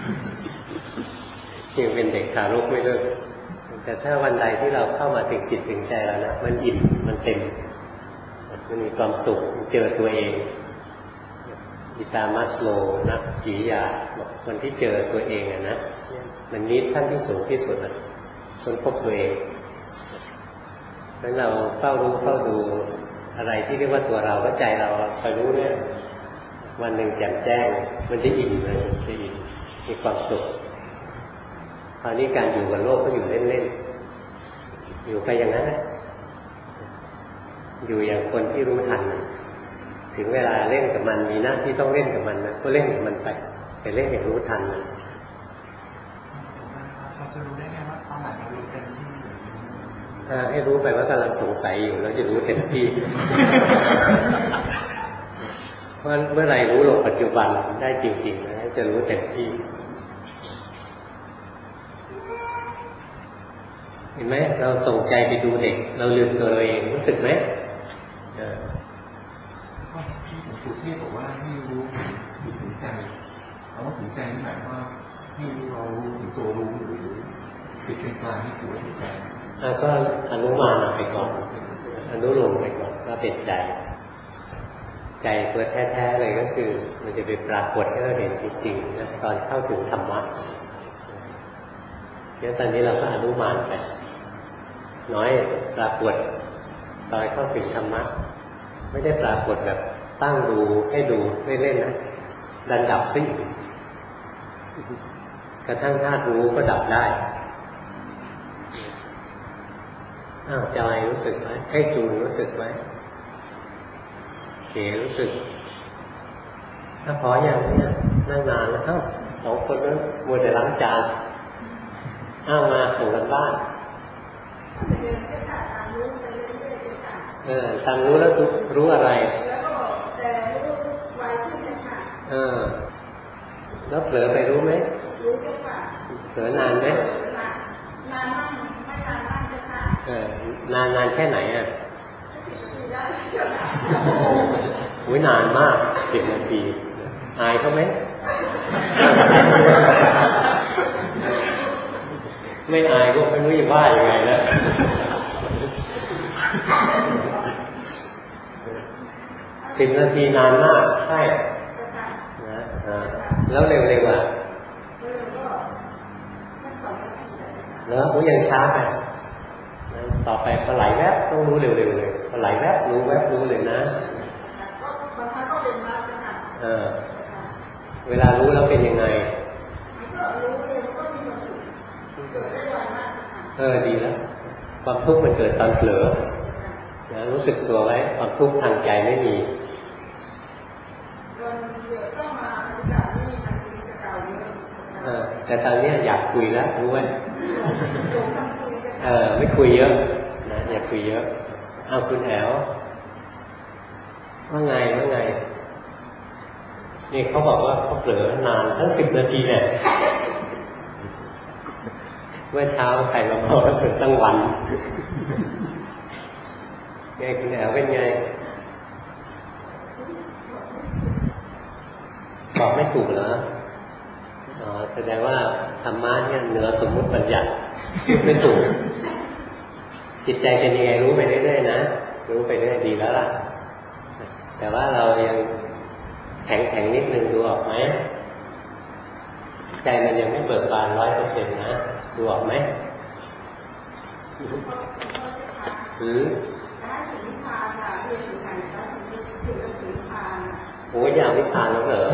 ยังเป็นเด็กทารกไม่เลิกแต่ถ้าวันใดที่เราเข้ามาถึงจิตถึงใจแล้วนะมันอิ่มมันเต็มมันมีความสุขเจอตัวเองอิตามัสโลนักจิตวิทยาบอกคนที่เจอตัวเองอะนะมันนิดขั้นที่สูงที่สุดนะค้นพบตัวเองเพราะเราเฝ้ารู้เฝ้าดูอะไรที่เรียกว่าตัวเราก็ใจเราคอยรู้เนี่ยวันหนึ่งแจ่มแจ้งมันจะอิ่มเลยจะอิ่มมีความสุขคราวนี้การอยู่บนโลกก็อยู่เล่นๆอยู่ไปอย่างนั้นอยู่อย่างคนที่รู้ทันถึงเวลาเล่นกับมันมีหน้าที่ต้องเล่นกับมันนะก็เล่นกับมันไปแต่เล่นอย่างรู้ทันนะเราจะรู้ได้ไงว่าตอนไหนเรารู้เต็มที่ให้รู้ไปว่ากำลังสงสัยอยู่แล้วจะรู้เต็มที่ เพราะเมื่อไหร่รู้ลงปัจจุบันได้จริงๆนะจะรู้เต็มที่เห็นไหมเราส่งใจไปดูเด็กเราลืมตัวเราเองรู้สึกไหมที่ผมพูดที่บอกว่าให้รู้ถึงใจเราว่าถึงใจนี่หมายว่าให้เรารู้ถึงตัวรู้หรือติดเป็นกลางที่ตัวถึงใจก็อนุมานไปก่อนอนุโลมไปก่อนก็เป็นใจใจตัวแท้ๆเลยก็คือมันจะไปปรากฏให้เราเห็นจริงๆนะตอนเข้าถึงธรรมะเดี๋ยวตอนนี้เราก็อนุมานไปน้อยปรากฏตอนเข้าถึงธรรมะไม่ได้ปรากฏแบบตั้งดูให้ดูเล่นๆนะดันดับซิ่งกระทั่งธาตุรู้ก็ดับได้อ้าวจอยรู้สึกไหมให้จูนรู้สึกไหมเก๋รู้สึกถ้าพออย่างนี้นั่งนานแล้วเอ้าสองคนนั้นมัวแต่ล้างจานอ้าวมาส่งกันบ้านเออตามรู้แล้วรู้อะไรแล้วก็บอกแต่รู้ไวขึ้นเลยค่ะเออแล้วเผลอไปรู้ไหมรู้แค่ว่าเผลอนานไหมนานมากไม่นานมากเลยค่ะเออนานนานแค่ไหนอ่ะอุ้ยนานมากสิบนาทีอายเขาไหมไม่อายก็ไม่รู้จะว่ายังไงแล้วสิบนาทีนานมากใช่นะแล้วเร็วๆอ่ะแล้วอุ้ยยังช้าไปต่อไปพอไหลแวบต้องรู้เร็วๆเลยพอไหลแวบรู้แวบรู้เลยนะเออเวลารู้แล้วเป็นยังไงเออดีแล้วความทุกข์มันเกิดตอนเผลอนะรู้สึกตัวไว้ความทุกข์ทางใจไม่มีเออแต่ตอนนี้อยากคุยแล้วรู้ไหมเออไม่คุยเยอะนะอย่าคุยเยอะเอาคุณแอลว่าไงว่าไงนี่เขาบอกว่าเขาเผลอนานทั้งสิบนาทีเนี่ยเมื่อเช้าใครมาบอกว่าถึงตั้งวันไงคุณแอลเป็นไงบอกไม่ถูกเหรออ๋อแสดงว่าธรรมะเนี่ยเหนือสมมุติบัญญัติไม่ถูกจิตใจเป็นยังไงรู้ไปเรื่อยๆนะรู้ไปเรื่อยดีแล้วล่ะแต่ว่าเรายังแข็งๆนิดนึงดูออกไหมใจมันยังไม่เบิกบานร้อยเปอร์เซ็นต์นะดูออกไหมหรือโอ้ยอยากนิพพานแล้วเหรอ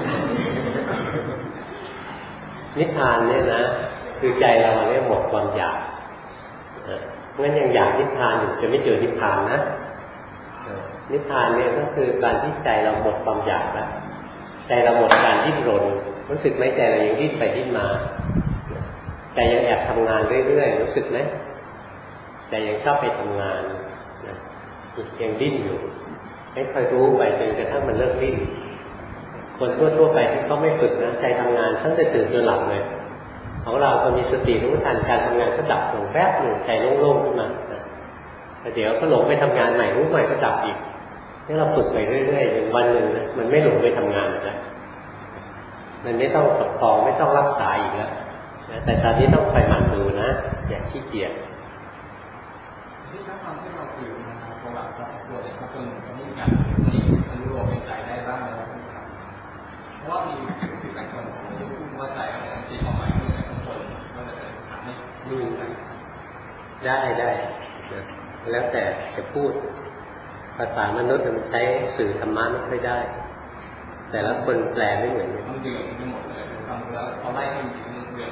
นิพพานเนี่ยนะคือใจเราเนี่ยหมดความอยากงั้นยังอยากนิพพานอยู่จะไม่เจอนิพพานนะนิพพานเนี่ยก็คือการที่ใจเราหมดความอยากแล้วใจเราหมดการดิ้นรนรู้สึกไหมใจเรายังดิ้นไปดิ้นมาใจยังแอบทำงานเรื่อยๆรู้สึกไหมใจยังชอบไปทำงานยังดิ้นอยู่ให้คอยรู้ไปจนกระทั่งมันเลิกดิ้นคนทั่วๆไปที่เขาไม่ฝึกนะใจทำงานตั้งแต่ตื่นจนหลับเลยของเราพอมีสติรู้ทันการทำงานก็ดับลงแป๊บหนึ่งใจโล่งๆขึ้นมาแต่เดี๋ยวก็หลงไปทำงานใหม่รู้ใหม่ก็ดับอีกนี่เราฝึกไปเรื่อยๆจนวันหนึ่งนะมันไม่หลงไปทำงานแล้วมันไม่ต้องประคองไม่ต้องรักษาอีกแล้วแต่ตอนนี้ต้องคอยหมั่นดูนะอย่าขี้เกียจที่ถ้าทำให้เราฝึกนะครับสำหรับเราตัวเด็กเขาเป็นนี่การนี่อนุโลมเป็นใจได้บ้างแล้วเพราะว่ามีสิ่งต่างๆของที่พูดว่าใจอะไรที่ความหมายคือทุกคนก็จะทำให้รู้ได้ได้แล้วแต่จะพูดภาษามนุษย์มันใช้สื่อธรรมะไม่ค่อยได้แต่ละคนแปลไม่เหมือนกันมันเดือดไปหมดเลยฟังแล้วเขาไล่ให้จริงๆมันเดือด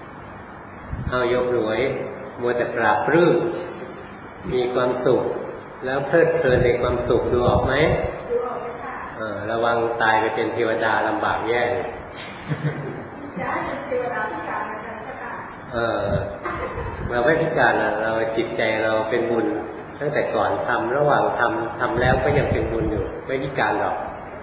เอายกรวยมัวแต่ปราบปลื้มมีความสุขแล้วเพลิดเพลินในความสุขดูออกไหมดูออกไหมค่ะเออระวังตายไปเป็นเทวดาลำบากแย่เลยจะให้เป็นเทวดาพิการนะคะค่ะเออเราไม่พิการนะเราจิตใจเราเป็นบุญตั้งแต่ก่อนทำระหว่างทำทำแล้วก็ยังเป็นบุญอยู่ไม่พิการหรอก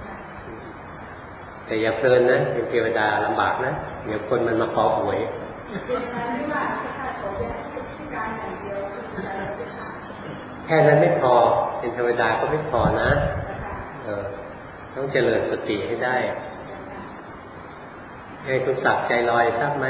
แต่อย่าเพลินนะเป็นเทวดาลำบากนะเดี๋ยวคนมันมาขอหวยเป็นฉันที่ว่าถ้าขอจะให้เป็นพิการอย่างเดียวคือจะเราจะทำแค่นั้นไม่พอเป็นเทวดาก็ไม่พอนะเออต้องเจริญสติให้ได้ให้ทุกสัตว์ใจลอยทราบไหม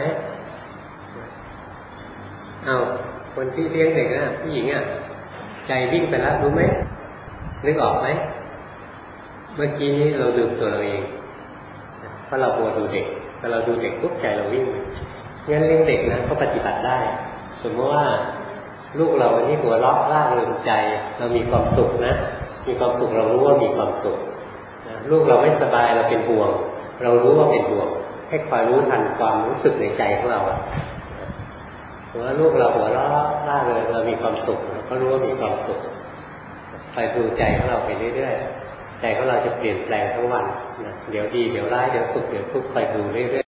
เอาคนที่เลี้ยงเด็กนะผู้หญิงอ่ะใจวิ่งไปแล้วรู้ไหมนึกออกไหมเมื่อกี้นี้เราลืมตัวเราเองเพราะเราโมดูเด็กพอเราดูเด็กปุ๊บใจเราวิ่งงั้นเลี้ยงเด็กนะก็ปฏิบัติได้สมมติว่าลูกเราวันนี้หัวเราะร่าเริงใจเรามีความสุขนะมีความสุขเรารู้ว่ามีความสุขนะลูกเราไม่สบายเราเป็นห่วงเรารู้ว่าเป็นห่วงให้คอยรู้ทันความรู้สึกในใจของเราอะว่าลูกเราหัวเราะร่าเริงเรามีความสุขเราก็รู้ว่ามีความสุขคอยดูใจของเราไปเรื่อยๆใจของเราจะเปลี่ยนแปลงทั้งวันนะเดี๋ยวดีเดี๋ยวร้ายเดี๋ยวสุขเดี๋ยวทุกข์คอยดูเรื่อยๆ